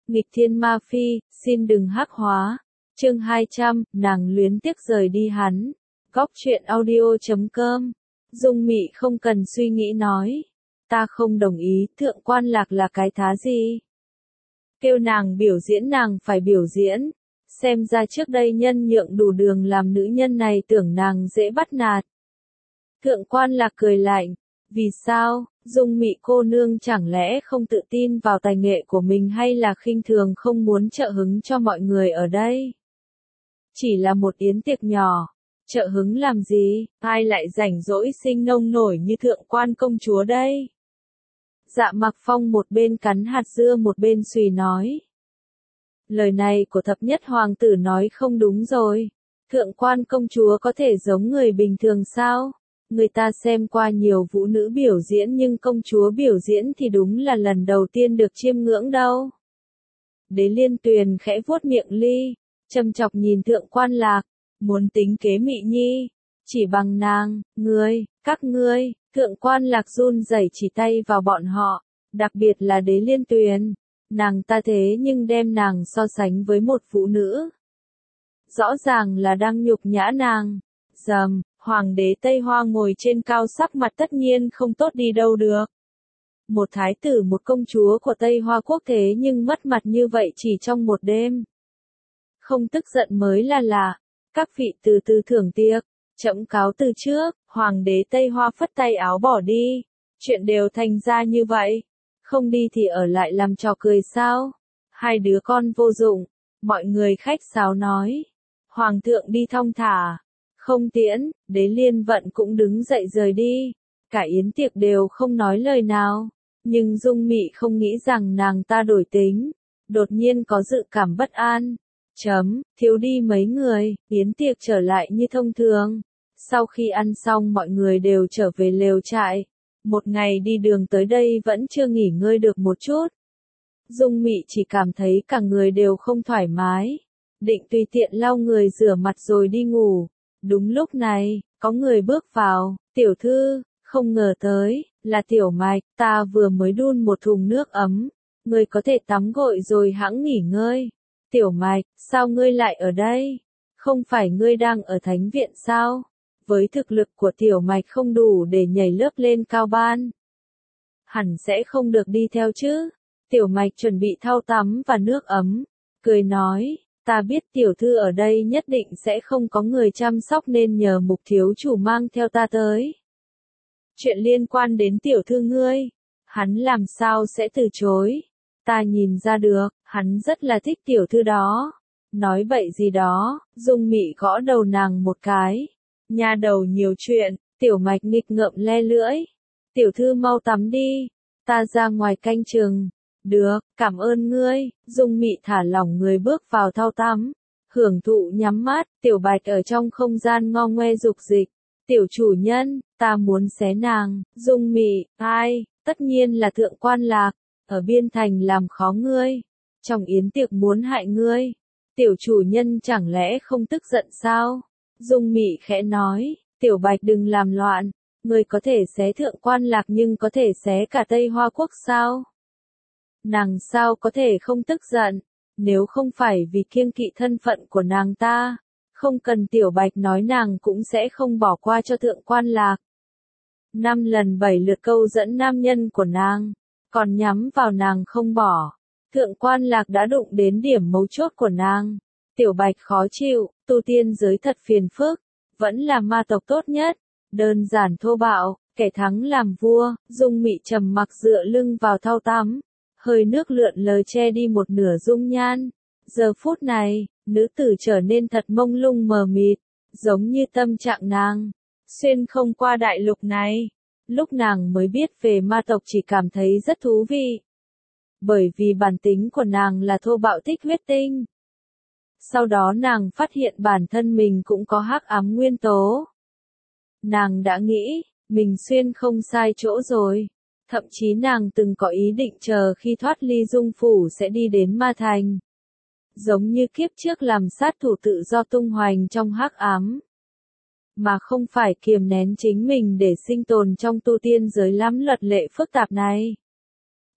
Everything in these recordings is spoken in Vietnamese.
Nghịch thiên ma phi, xin đừng hắc hóa. Chương 200, nàng luyến tiếc rời đi hắn. Góc truyện audio.com. Dung Mị không cần suy nghĩ nói. Ta không đồng ý, Thượng Quan Lạc là cái thá gì? Kêu nàng biểu diễn nàng phải biểu diễn. Xem ra trước đây nhân nhượng đủ đường làm nữ nhân này tưởng nàng dễ bắt nạt. Thượng Quan Lạc cười lạnh. Vì sao, Dung Mị cô nương chẳng lẽ không tự tin vào tài nghệ của mình hay là khinh thường không muốn trợ hứng cho mọi người ở đây? Chỉ là một yến tiệc nhỏ, trợ hứng làm gì, ai lại rảnh rỗi sinh nông nổi như Thượng Quan công chúa đây? Dạ Mặc Phong một bên cắn hạt dưa một bên suy nói. Lời này của thập nhất hoàng tử nói không đúng rồi. Thượng Quan công chúa có thể giống người bình thường sao? Người ta xem qua nhiều vũ nữ biểu diễn nhưng công chúa biểu diễn thì đúng là lần đầu tiên được chiêm ngưỡng đâu. Đế Liên Tuyền khẽ vuốt miệng ly, châm chọc nhìn Thượng Quan Lạc, muốn tính kế Mị Nhi, chỉ bằng nàng, các ngươi, Thượng Quan Lạc run rẩy chỉ tay vào bọn họ, đặc biệt là Đế Liên Tuyền, nàng ta thế nhưng đem nàng so sánh với một vũ nữ. Rõ ràng là đang nhục nhã nàng. Dầm, Hoàng đế Tây Hoa ngồi trên cao sắc mặt tất nhiên không tốt đi đâu được. Một thái tử một công chúa của Tây Hoa quốc thế nhưng mất mặt như vậy chỉ trong một đêm. Không tức giận mới là lạ. Các vị từ từ thưởng tiệc, trẫm cáo từ trước. Hoàng đế Tây Hoa phất tay áo bỏ đi. Chuyện đều thành ra như vậy. Không đi thì ở lại làm trò cười sao? Hai đứa con vô dụng. Mọi người khách sáo nói. Hoàng thượng đi thong thả. Không tiễn, Đế Liên Vận cũng đứng dậy rời đi. Cả yến tiệc đều không nói lời nào. Nhưng Dung Mị không nghĩ rằng nàng ta đổi tính. Đột nhiên có dự cảm bất an. Thiếu đi mấy người, yến tiệc trở lại như thông thường. Sau khi ăn xong mọi người đều trở về lều trại. Một ngày đi đường tới đây vẫn chưa nghỉ ngơi được một chút. Dung Mị chỉ cảm thấy cả người đều không thoải mái. Định tùy tiện lau người rửa mặt rồi đi ngủ. Đúng lúc này, có người bước vào, tiểu thư, không ngờ tới, là Tiểu Mạch, ta vừa mới đun một thùng nước ấm, ngươi có thể tắm gội rồi hẵng nghỉ ngơi. Tiểu Mạch, sao ngươi lại ở đây? Không phải ngươi đang ở thánh viện sao? Với thực lực của Tiểu Mạch không đủ để nhảy lớp lên cao ban. Hẳn sẽ không được đi theo chứ. Tiểu Mạch chuẩn bị thau tắm và nước ấm, cười nói. Ta biết tiểu thư ở đây nhất định sẽ không có người chăm sóc nên nhờ Mục thiếu chủ mang theo ta tới. Chuyện liên quan đến tiểu thư ngươi, hắn làm sao sẽ từ chối. Ta nhìn ra được, hắn rất là thích tiểu thư đó. Nói bậy gì đó, Dung Mị gõ đầu nàng một cái. Nha đầu nhiều chuyện, Tiểu Mạch nghịch ngợm le lưỡi. Tiểu thư mau tắm đi, ta ra ngoài canh chừng. Được, cảm ơn ngươi. Dung Mị thả lỏng người bước vào thau tắm. Hưởng thụ nhắm mắt, Tiểu Bạch ở trong không gian ngo ngoe dục dịch. Tiểu chủ nhân, ta muốn xé nàng. Dung Mị, ai, tất nhiên là Thượng Quan Lạc, ở biên thành làm khó ngươi. Trong yến tiệc muốn hại ngươi. Tiểu chủ nhân chẳng lẽ không tức giận sao? Dung Mị khẽ nói, Tiểu Bạch đừng làm loạn. Ngươi có thể xé Thượng Quan Lạc nhưng có thể xé cả Tây Hoa quốc sao? Nàng sao có thể không tức giận, nếu không phải vì kiêng kỵ thân phận của nàng ta, không cần Tiểu Bạch nói nàng cũng sẽ không bỏ qua cho Thượng Quan Lạc. 5 lần 7 lượt câu dẫn nam nhân của nàng, còn nhắm vào nàng không bỏ. Thượng Quan Lạc đã đụng đến điểm mấu chốt của nàng. Tiểu Bạch khó chịu, tu tiên giới thật phiền phức, vẫn là ma tộc tốt nhất, đơn giản thô bạo, kẻ thắng làm vua. Dung Mị trầm mặc dựa lưng vào thau tắm. Hơi nước lượn lờ che đi một nửa dung nhan. Giờ phút này, nữ tử trở nên thật mông lung mờ mịt, giống như tâm trạng nàng. Xuyên không qua đại lục này. Lúc nàng mới biết về ma tộc chỉ cảm thấy rất thú vị. Bởi vì bản tính của nàng là thô bạo thích huyết tinh. Sau đó nàng phát hiện bản thân mình cũng có hắc ám nguyên tố. Nàng đã nghĩ, mình xuyên không sai chỗ rồi. Thậm chí nàng từng có ý định chờ khi thoát ly dung phủ sẽ đi đến ma thành. Giống như kiếp trước làm sát thủ tự do tung hoành trong hắc ám. Mà không phải kiềm nén chính mình để sinh tồn trong tu tiên giới lắm luật lệ phức tạp này.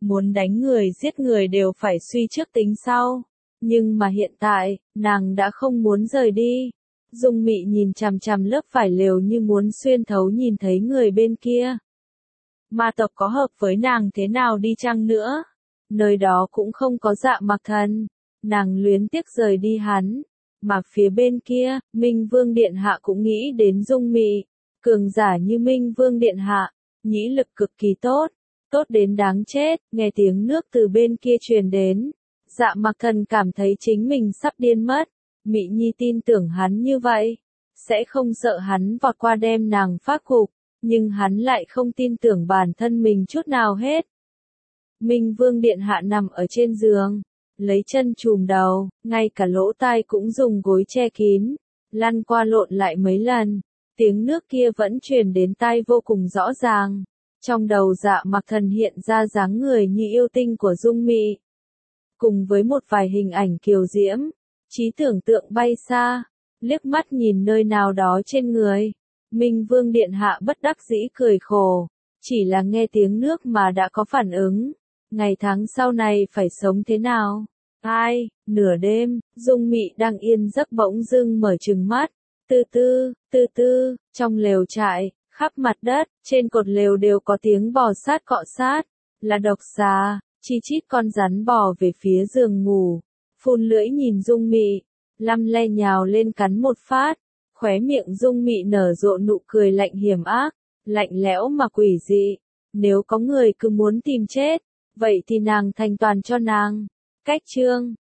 muốn đánh người giết người đều phải suy trước tính sau. Nhưng mà hiện tại, nàng đã không muốn rời đi. Dung Mị nhìn chằm chằm lớp vải lều như muốn xuyên thấu nhìn thấy người bên kia. Ma tộc có hợp với nàng thế nào đi chăng nữa? Nơi đó cũng không có Dạ Mặc Thần. Nàng luyến tiếc rời đi hắn. Mà phía bên kia, Minh Vương Điện Hạ cũng nghĩ đến Dung Mị. Cường giả như Minh Vương Điện Hạ, nhĩ lực cực kỳ tốt. Tốt đến đáng chết, nghe tiếng nước từ bên kia truyền đến. Dạ Mặc Thần cảm thấy chính mình sắp điên mất. Mị Nhi tin tưởng hắn như vậy. Sẽ không sợ hắn vọt qua đem nàng phát gục. Nhưng hắn lại không tin tưởng bản thân mình chút nào hết. Minh Vương Điện Hạ nằm ở trên giường. Lấy chân chùm đầu, ngay cả lỗ tai cũng dùng gối che kín. Lăn qua lộn lại mấy lần. Tiếng nước kia vẫn truyền đến tai vô cùng rõ ràng. Trong đầu Dạ Mặc Thần hiện ra dáng người như yêu tinh của Dung Mị. Cùng với một vài hình ảnh kiều diễm. Trí tưởng tượng bay xa. Liếc mắt nhìn nơi nào đó trên người. Minh Vương Điện Hạ bất đắc dĩ cười khổ. Chỉ là nghe tiếng nước mà đã có phản ứng. Ngày tháng sau này phải sống thế nào? Ai, nửa đêm, Dung Mị đang yên giấc bỗng dưng mở trừng mắt. Từ từ, trong lều trại, khắp mặt đất, trên cột lều đều có tiếng bò sát cọ sát. Là độc xà, chi chít con rắn bò về phía giường ngủ. Phun lưỡi nhìn Dung Mị, lăm le nhào lên cắn một phát. Khóe miệng Dung Mị nở rộ nụ cười lạnh hiểm ác, lạnh lẽo mà quỷ dị. Nếu có người cứ muốn tìm chết, vậy thì nàng thành toàn cho nàng. Cách chương